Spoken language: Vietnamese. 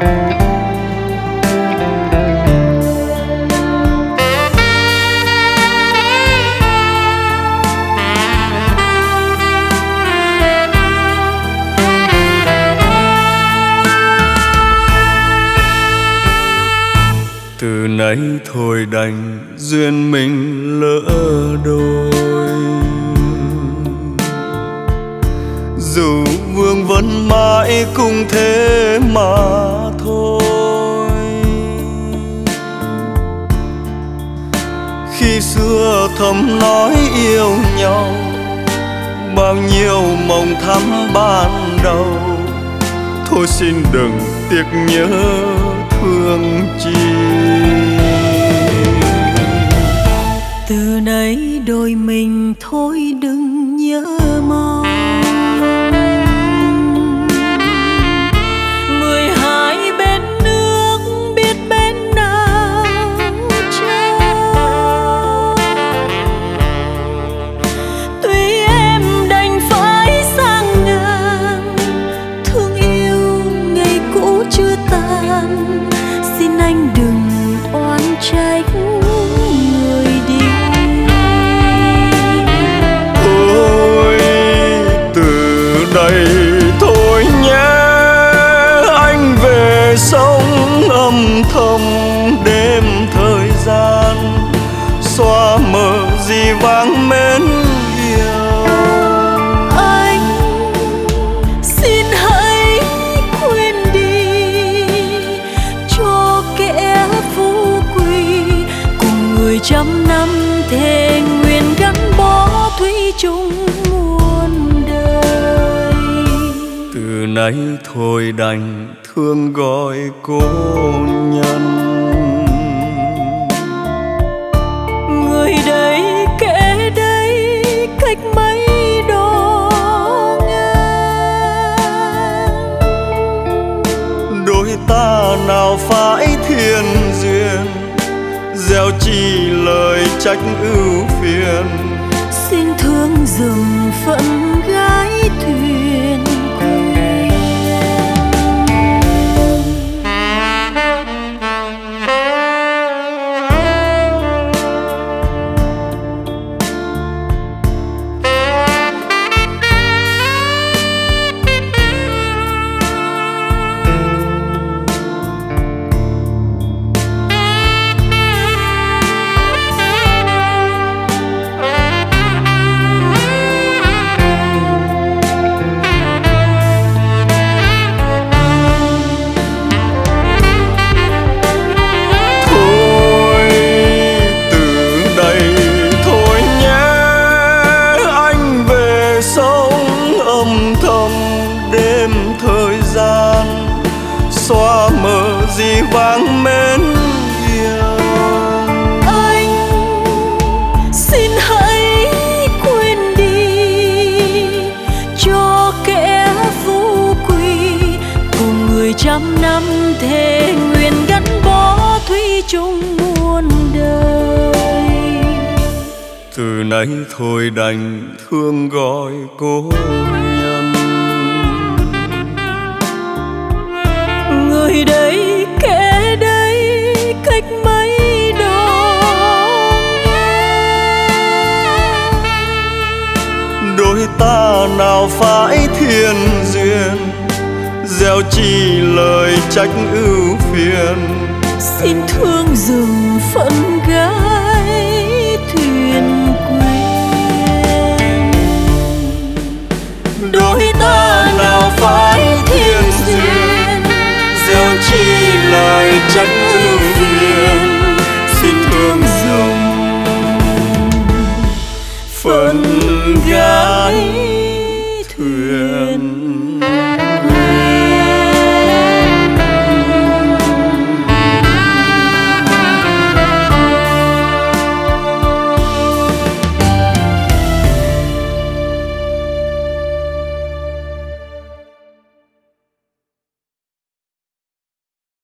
Từ nay thôi đành duyên mình lỡ đôi, dù vương vấn mãi cũng thế mà thôi. Khi xưa thầm nói yêu nhau, bao nhiêu mộng thắm ban đầu, thôi xin đừng tiếc nhớ thương chi. Từ nay đôi mình thôi đừng nhớ mong, 12 bên nước biết bên nào trao. Tuy em đành phải sang ngang, thương yêu ngày cũ chưa tan, xin anh đừng oán trách người đi. Ôi từ đây thôi nhé, anh về sống âm thầm đêm thời gian, xóa mờ gì vắng mến yêu. Anh xin hãy quên đi, cho kẻ phú quý cùng người trăm năm thề nguyện gắn bó thủy chung muôn đời. Từ nay thôi đành thương gọi cô nhân, Người đây kẻ đây cách mấy độ ngang. đôi ta nào phải thiên duyên, gieo chi lời trách ưu phiền. Xin thương dùm phận gái thuyền quên. Xóa mờ gì vắng mến yêu. Anh xin hãy quên đi, cho kẻ phú quý cùng người trăm năm thề nguyện gắn bó thủy chung muôn đời. Từ nay thôi đành thương gọi cô nhân, người đây kẻ đây cách mấy độ ngang. đôi ta nào phải thiên duyên, gieo chi lời trách ưu phiền. Xin thương dùm phận gái